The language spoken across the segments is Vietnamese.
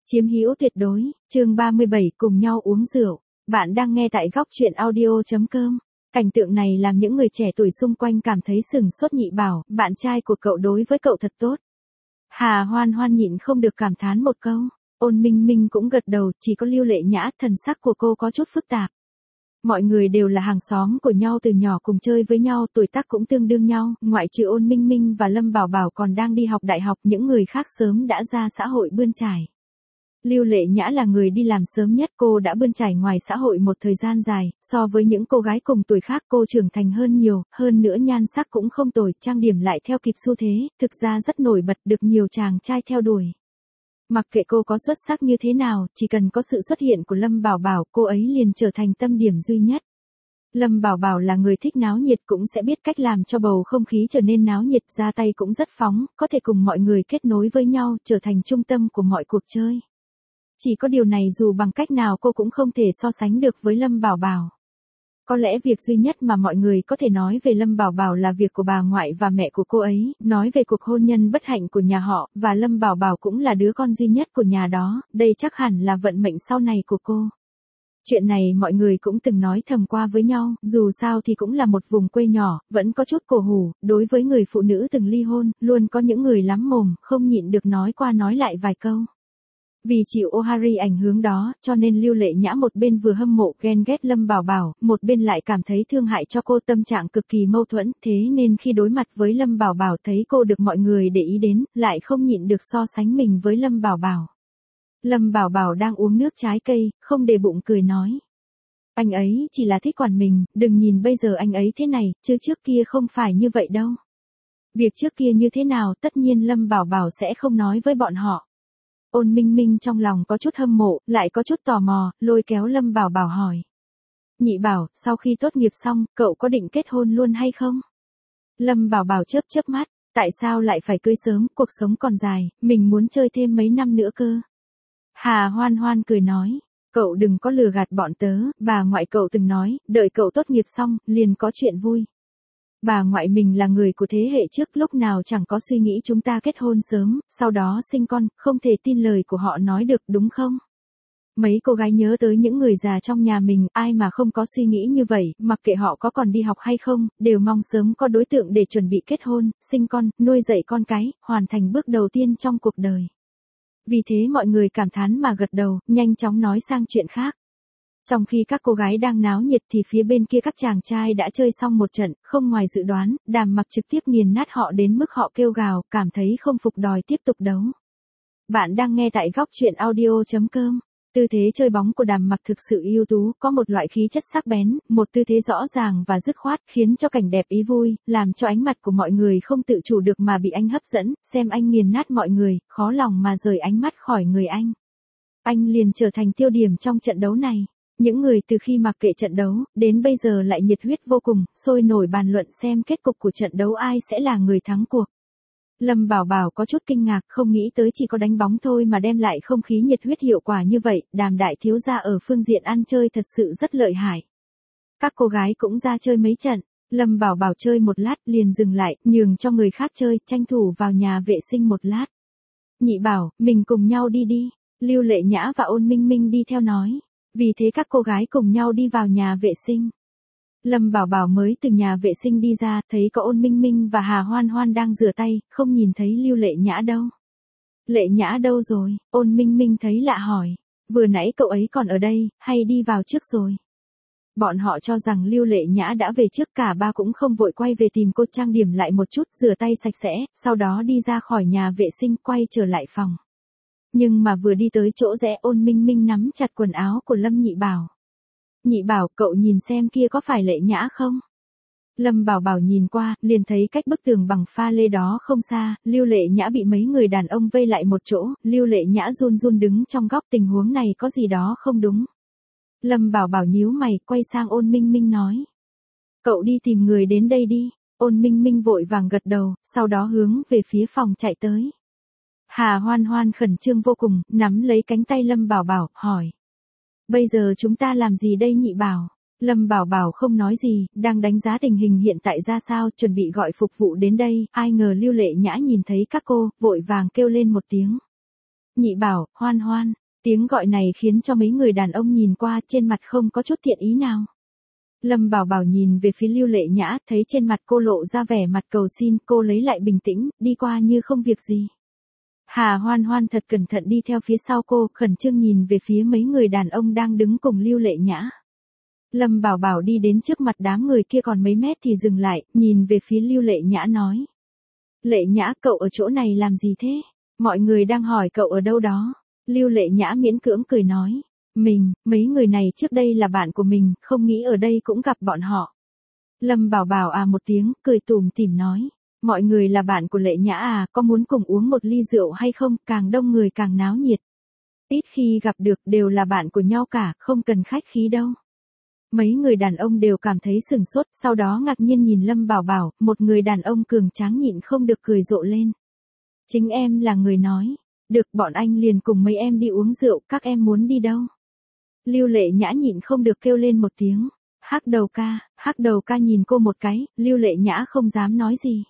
Chiếm hữu tuyệt đối, chương 37 cùng nhau uống rượu. Bạn đang nghe tại góc truyện audio.com. Cảnh tượng này làm những người trẻ tuổi xung quanh cảm thấy sửng sốt. Nhị Bảo, bạn trai của cậu đối với cậu thật tốt. Hà Hoan Hoan nhịn không được cảm thán một câu. Ôn Minh Minh cũng gật đầu, chỉ có Lưu Lệ Nhã, thần sắc của cô có chút phức tạp. Mọi người đều là hàng xóm của nhau từ nhỏ cùng chơi với nhau, tuổi tác cũng tương đương nhau, ngoại trừ Ôn Minh Minh và Lâm Bảo Bảo còn đang đi học đại học, những người khác sớm đã ra xã hội bươn trải. Lưu Lệ Nhã là người đi làm sớm nhất, cô đã bươn trải ngoài xã hội một thời gian dài, so với những cô gái cùng tuổi khác cô trưởng thành hơn nhiều, hơn nữa nhan sắc cũng không tồi, trang điểm lại theo kịp xu thế, thực ra rất nổi bật, được nhiều chàng trai theo đuổi. Mặc kệ cô có xuất sắc như thế nào, chỉ cần có sự xuất hiện của Lâm Bảo Bảo, cô ấy liền trở thành tâm điểm duy nhất. Lâm Bảo Bảo là người thích náo nhiệt, cũng sẽ biết cách làm cho bầu không khí trở nên náo nhiệt, ra tay cũng rất phóng, có thể cùng mọi người kết nối với nhau, trở thành trung tâm của mọi cuộc chơi. Chỉ có điều này dù bằng cách nào cô cũng không thể so sánh được với Lâm Bảo Bảo. Có lẽ việc duy nhất mà mọi người có thể nói về Lâm Bảo Bảo là việc của bà ngoại và mẹ của cô ấy, nói về cuộc hôn nhân bất hạnh của nhà họ, và Lâm Bảo Bảo cũng là đứa con duy nhất của nhà đó, đây chắc hẳn là vận mệnh sau này của cô. Chuyện này mọi người cũng từng nói thầm qua với nhau, dù sao thì cũng là một vùng quê nhỏ, vẫn có chút cổ hủ, đối với người phụ nữ từng ly hôn, luôn có những người lắm mồm, không nhịn được nói qua nói lại vài câu. Vì chịu Ohari ảnh hưởng đó, cho nên Lưu Lệ Nhã một bên vừa hâm mộ ghen ghét Lâm Bảo Bảo, một bên lại cảm thấy thương hại cho cô, tâm trạng cực kỳ mâu thuẫn, thế nên khi đối mặt với Lâm Bảo Bảo thấy cô được mọi người để ý đến, lại không nhịn được so sánh mình với Lâm Bảo Bảo. Lâm Bảo Bảo đang uống nước trái cây, không để bụng cười nói. Anh ấy chỉ là thích quản mình, đừng nhìn bây giờ anh ấy thế này, chứ trước kia không phải như vậy đâu. Việc trước kia như thế nào, tất nhiên Lâm Bảo Bảo sẽ không nói với bọn họ. Ôn Minh Minh trong lòng có chút hâm mộ, lại có chút tò mò, lôi kéo Lâm Bảo Bảo hỏi. Nhị Bảo, sau khi tốt nghiệp xong, cậu có định kết hôn luôn hay không? Lâm Bảo Bảo chớp chớp mắt, tại sao lại phải cưới sớm, cuộc sống còn dài, mình muốn chơi thêm mấy năm nữa cơ. Hà Hoan Hoan cười nói, cậu đừng có lừa gạt bọn tớ, bà ngoại cậu từng nói, đợi cậu tốt nghiệp xong, liền có chuyện vui. Bà ngoại mình là người của thế hệ trước, lúc nào chẳng có suy nghĩ chúng ta kết hôn sớm, sau đó sinh con, không thể tin lời của họ nói được đúng không? Mấy cô gái nhớ tới những người già trong nhà mình, ai mà không có suy nghĩ như vậy, mặc kệ họ có còn đi học hay không, đều mong sớm có đối tượng để chuẩn bị kết hôn, sinh con, nuôi dạy con cái, hoàn thành bước đầu tiên trong cuộc đời. Vì thế mọi người cảm thán mà gật đầu, nhanh chóng nói sang chuyện khác. Trong khi các cô gái đang náo nhiệt thì phía bên kia các chàng trai đã chơi xong một trận, không ngoài dự đoán, Đàm Mặc trực tiếp nghiền nát họ đến mức họ kêu gào, cảm thấy không phục đòi tiếp tục đấu. Bạn đang nghe tại góc truyện audio.com. Tư thế chơi bóng của Đàm Mặc thực sự ưu tú, có một loại khí chất sắc bén, một tư thế rõ ràng và dứt khoát, khiến cho cảnh đẹp ý vui, làm cho ánh mặt của mọi người không tự chủ được mà bị anh hấp dẫn, xem anh nghiền nát mọi người, khó lòng mà rời ánh mắt khỏi người anh. Anh liền trở thành tiêu điểm trong trận đấu này. Những người từ khi mặc kệ trận đấu, đến bây giờ lại nhiệt huyết vô cùng, sôi nổi bàn luận xem kết cục của trận đấu ai sẽ là người thắng cuộc. Lâm Bảo Bảo có chút kinh ngạc, không nghĩ tới chỉ có đánh bóng thôi mà đem lại không khí nhiệt huyết hiệu quả như vậy, Đàm đại thiếu gia ở phương diện ăn chơi thật sự rất lợi hại. Các cô gái cũng ra chơi mấy trận, Lâm Bảo Bảo chơi một lát liền dừng lại, nhường cho người khác chơi, tranh thủ vào nhà vệ sinh một lát. Nhị Bảo, mình cùng nhau đi đi, Lưu Lệ Nhã và Ôn Minh Minh đi theo nói. Vì thế các cô gái cùng nhau đi vào nhà vệ sinh. Lâm Bảo Bảo mới từ nhà vệ sinh đi ra, thấy có Ôn Minh Minh và Hà Hoan Hoan đang rửa tay, không nhìn thấy Lưu Lệ Nhã đâu. Lệ Nhã đâu rồi? Ôn Minh Minh thấy lạ hỏi. Vừa nãy cậu ấy còn ở đây, hay đi vào trước rồi? Bọn họ cho rằng Lưu Lệ Nhã đã về trước, cả ba cũng không vội quay về tìm cô, trang điểm lại một chút, rửa tay sạch sẽ, sau đó đi ra khỏi nhà vệ sinh, quay trở lại phòng. Nhưng mà vừa đi tới chỗ rẽ, Ôn Minh Minh nắm chặt quần áo của Lâm Nhị Bảo. Nhị Bảo, cậu nhìn xem kia có phải Lệ Nhã không? Lâm Bảo Bảo nhìn qua, liền thấy cách bức tường bằng pha lê đó không xa, Lưu Lệ Nhã bị mấy người đàn ông vây lại một chỗ, Lưu Lệ Nhã run run đứng trong góc, tình huống này có gì đó không đúng. Lâm Bảo Bảo nhíu mày, quay sang Ôn Minh Minh nói. Cậu đi tìm người đến đây đi. Ôn Minh Minh vội vàng gật đầu, sau đó hướng về phía phòng chạy tới. Hà Hoan Hoan khẩn trương vô cùng, nắm lấy cánh tay Lâm Bảo Bảo, hỏi. Bây giờ chúng ta làm gì đây Nhị Bảo? Lâm Bảo Bảo không nói gì, đang đánh giá tình hình hiện tại ra sao, chuẩn bị gọi phục vụ đến đây, ai ngờ Lưu Lệ Nhã nhìn thấy các cô, vội vàng kêu lên một tiếng. Nhị Bảo, Hoan Hoan. Tiếng gọi này khiến cho mấy người đàn ông nhìn qua trên mặt không có chút thiện ý nào. Lâm Bảo Bảo nhìn về phía Lưu Lệ Nhã, thấy trên mặt cô lộ ra vẻ mặt cầu xin, cô lấy lại bình tĩnh, đi qua như không việc gì. Hà Hoan Hoan thật cẩn thận đi theo phía sau cô, khẩn trương nhìn về phía mấy người đàn ông đang đứng cùng Lưu Lệ Nhã. Lâm Bảo Bảo đi đến trước mặt đám người kia còn mấy mét thì dừng lại, nhìn về phía Lưu Lệ Nhã nói. Lệ Nhã, cậu ở chỗ này làm gì thế? Mọi người đang hỏi cậu ở đâu đó. Lưu Lệ Nhã miễn cưỡng cười nói. Mấy người này trước đây là bạn của mình, không nghĩ ở đây cũng gặp bọn họ. Lâm Bảo Bảo à một tiếng, cười tủm tỉm nói. Mọi người là bạn của Lệ Nhã à, có muốn cùng uống một ly rượu hay không, càng đông người càng náo nhiệt. Ít khi gặp được, đều là bạn của nhau cả, không cần khách khí đâu. Mấy người đàn ông đều cảm thấy sửng sốt, sau đó ngạc nhiên nhìn Lâm Bảo Bảo, một người đàn ông cường tráng nhịn không được cười rộ lên. Chính em là người nói. Được, bọn anh liền cùng mấy em đi uống rượu, các em muốn đi đâu? Lưu Lệ Nhã nhịn không được kêu lên một tiếng. Hắc đầu ca nhìn cô một cái, Lưu Lệ Nhã không dám nói gì.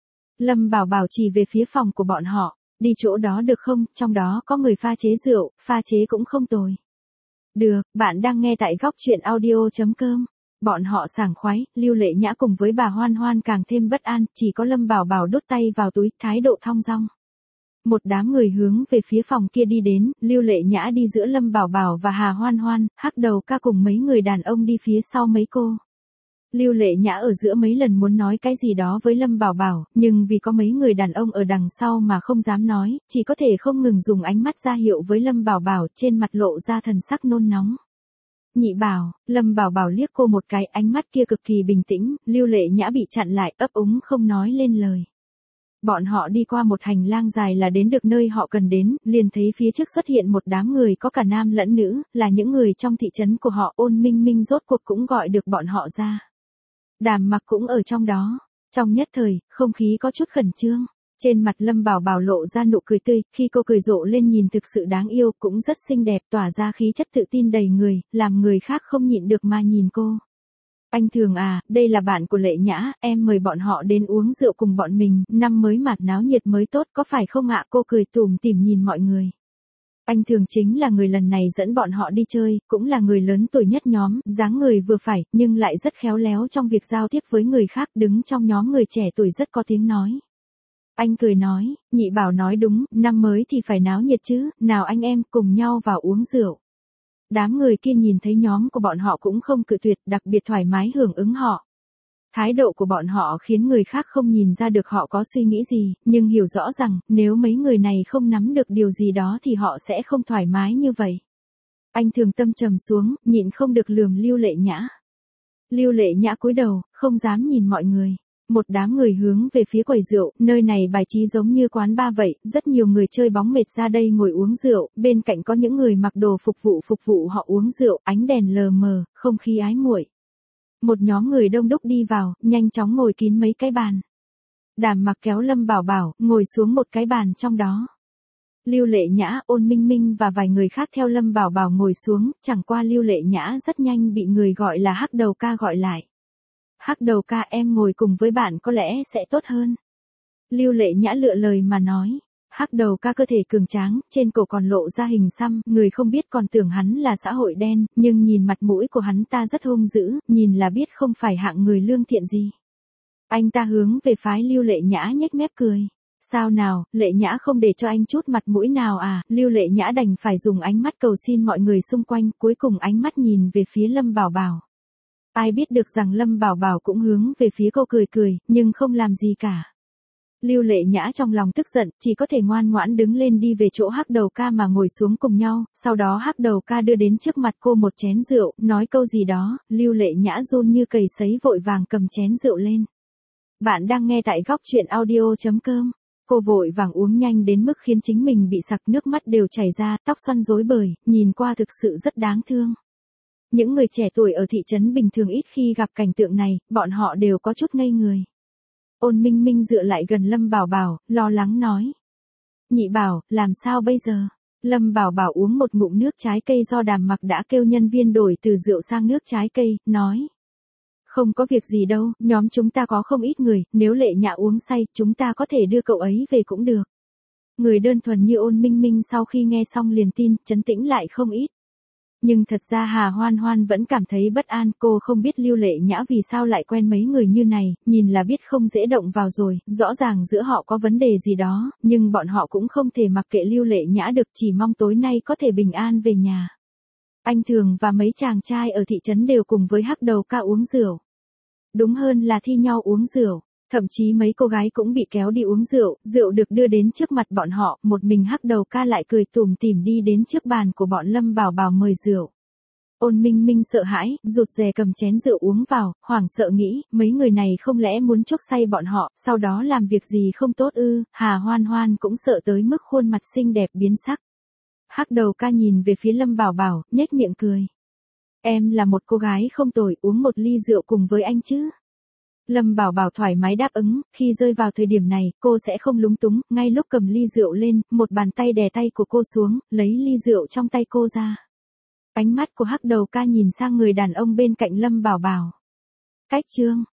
Lâm Bảo Bảo chỉ về phía phòng của bọn họ, đi chỗ đó được không, trong đó có người pha chế rượu, pha chế cũng không tồi. Được, bạn đang nghe tại góc truyện audio.com. Bọn họ sảng khoái, Lưu Lệ Nhã cùng với bà Hoan Hoan càng thêm bất an, chỉ có Lâm Bảo Bảo đút tay vào túi, thái độ thong dong. Một đám người hướng về phía phòng kia đi đến, Lưu Lệ Nhã đi giữa Lâm Bảo Bảo và Hà Hoan Hoan, Hắc Đầu Ca cùng mấy người đàn ông đi phía sau mấy cô. Lưu Lệ Nhã ở giữa mấy lần muốn nói cái gì đó với Lâm Bảo Bảo, nhưng vì có mấy người đàn ông ở đằng sau mà không dám nói, chỉ có thể không ngừng dùng ánh mắt ra hiệu với Lâm Bảo Bảo, trên mặt lộ ra thần sắc nôn nóng. Nhị Bảo, Lâm Bảo Bảo liếc cô một cái, ánh mắt kia cực kỳ bình tĩnh, Lưu Lệ Nhã bị chặn lại, ấp úng không nói lên lời. Bọn họ đi qua một hành lang dài là đến được nơi họ cần đến, liền thấy phía trước xuất hiện một đám người có cả nam lẫn nữ, là những người trong thị trấn của họ. Ôn Minh Minh rốt cuộc cũng gọi được bọn họ ra. Đàm Mặc cũng ở trong đó. Trong nhất thời, không khí có chút khẩn trương. Trên mặt Lâm Bảo Bảo lộ ra nụ cười tươi, khi cô cười rộ lên nhìn thực sự đáng yêu, cũng rất xinh đẹp, tỏa ra khí chất tự tin đầy người, làm người khác không nhịn được mà nhìn cô. Anh Thường à, đây là bạn của Lệ Nhã, em mời bọn họ đến uống rượu cùng bọn mình, năm mới mà náo nhiệt mới tốt, có phải không ạ? Cô cười tủm tỉm nhìn mọi người. Anh Thường chính là người lần này dẫn bọn họ đi chơi, cũng là người lớn tuổi nhất nhóm, dáng người vừa phải, nhưng lại rất khéo léo trong việc giao tiếp với người khác, đứng trong nhóm người trẻ tuổi rất có tiếng nói. Anh cười nói, Nhị Bảo nói đúng, năm mới thì phải náo nhiệt chứ, nào anh em cùng nhau vào uống rượu. Đám người kia nhìn thấy nhóm của bọn họ cũng không cự tuyệt, đặc biệt thoải mái hưởng ứng họ. Thái độ của bọn họ khiến người khác không nhìn ra được họ có suy nghĩ gì, nhưng hiểu rõ rằng, nếu mấy người này không nắm được điều gì đó thì họ sẽ không thoải mái như vậy. Anh Thường tâm trầm xuống, nhịn không được lườm Lưu Lệ Nhã. Lưu Lệ Nhã cúi đầu, không dám nhìn mọi người. Một đám người hướng về phía quầy rượu, nơi này bài trí giống như quán bar vậy, rất nhiều người chơi bóng mệt ra đây ngồi uống rượu, bên cạnh có những người mặc đồ phục vụ họ uống rượu, ánh đèn lờ mờ, không khí ái muội. Một nhóm người đông đúc đi vào, nhanh chóng ngồi kín mấy cái bàn. Đàm Mặc kéo Lâm Bảo Bảo, ngồi xuống một cái bàn trong đó. Lưu Lệ Nhã, Ôn Minh Minh và vài người khác theo Lâm Bảo Bảo ngồi xuống, chẳng qua Lưu Lệ Nhã rất nhanh bị người gọi là Hắc Đầu Ca gọi lại. Hắc Đầu Ca, em ngồi cùng với bạn có lẽ sẽ tốt hơn. Lưu Lệ Nhã lựa lời mà nói. Hắc Đầu Ca cơ thể cường tráng, trên cổ còn lộ ra hình xăm, người không biết còn tưởng hắn là xã hội đen, nhưng nhìn mặt mũi của hắn ta rất hung dữ, nhìn là biết không phải hạng người lương thiện gì. Anh ta hướng về phái Lưu Lệ Nhã nhếch mép cười. Sao nào, Lệ Nhã không để cho anh chút mặt mũi nào à? Lưu Lệ Nhã đành phải dùng ánh mắt cầu xin mọi người xung quanh, cuối cùng ánh mắt nhìn về phía Lâm Bảo Bảo. Ai biết được rằng Lâm Bảo Bảo cũng hướng về phía cô cười cười, nhưng không làm gì cả. Lưu Lệ Nhã trong lòng tức giận, chỉ có thể ngoan ngoãn đứng lên đi về chỗ Hắc Đầu Ca mà ngồi xuống cùng nhau, sau đó Hắc Đầu Ca đưa đến trước mặt cô một chén rượu, nói câu gì đó, Lưu Lệ Nhã run như cầy sấy vội vàng cầm chén rượu lên. Bạn đang nghe tại góc truyện audio.com. Cô vội vàng uống nhanh đến mức khiến chính mình bị sặc, nước mắt đều chảy ra, tóc xoăn rối bời, nhìn qua thực sự rất đáng thương. Những người trẻ tuổi ở thị trấn bình thường ít khi gặp cảnh tượng này, bọn họ đều có chút ngây người. Ôn Minh Minh dựa lại gần Lâm Bảo Bảo, lo lắng nói. Nhị Bảo, làm sao bây giờ? Lâm Bảo Bảo uống một ngụm nước trái cây do Đàm Mặc đã kêu nhân viên đổi từ rượu sang nước trái cây, nói. Không có việc gì đâu, nhóm chúng ta có không ít người, nếu Lệ Nhã uống say, chúng ta có thể đưa cậu ấy về cũng được. Người đơn thuần như Ôn Minh Minh sau khi nghe xong liền tin, trấn tĩnh lại không ít. Nhưng thật ra Hà Hoan Hoan vẫn cảm thấy bất an, cô không biết Lưu Lệ Nhã vì sao lại quen mấy người như này, nhìn là biết không dễ động vào rồi, rõ ràng giữa họ có vấn đề gì đó, nhưng bọn họ cũng không thể mặc kệ Lưu Lệ Nhã được, chỉ mong tối nay có thể bình an về nhà. Anh Thường và mấy chàng trai ở thị trấn đều cùng với Hắc Đầu Ca uống rượu. Đúng hơn là thi nhau uống rượu. Thậm chí mấy cô gái cũng bị kéo đi uống rượu, rượu được đưa đến trước mặt bọn họ, một mình Hắc Đầu Ca lại cười tủm tỉm đi đến trước bàn của bọn Lâm Bảo Bảo mời rượu. Ôn Minh Minh sợ hãi, rụt rè cầm chén rượu uống vào, hoảng sợ nghĩ, mấy người này không lẽ muốn chuốc say bọn họ, sau đó làm việc gì không tốt ư? Hà Hoan Hoan cũng sợ tới mức khuôn mặt xinh đẹp biến sắc. Hắc Đầu Ca nhìn về phía Lâm Bảo Bảo, nhếch miệng cười. Em là một cô gái không tồi, uống một ly rượu cùng với anh chứ? Lâm Bảo Bảo thoải mái đáp ứng, khi rơi vào thời điểm này, cô sẽ không lúng túng, ngay lúc cầm ly rượu lên, một bàn tay đè tay của cô xuống, lấy ly rượu trong tay cô ra. Ánh mắt của Hắc Đầu Ca nhìn sang người đàn ông bên cạnh Lâm Bảo Bảo. Cách chương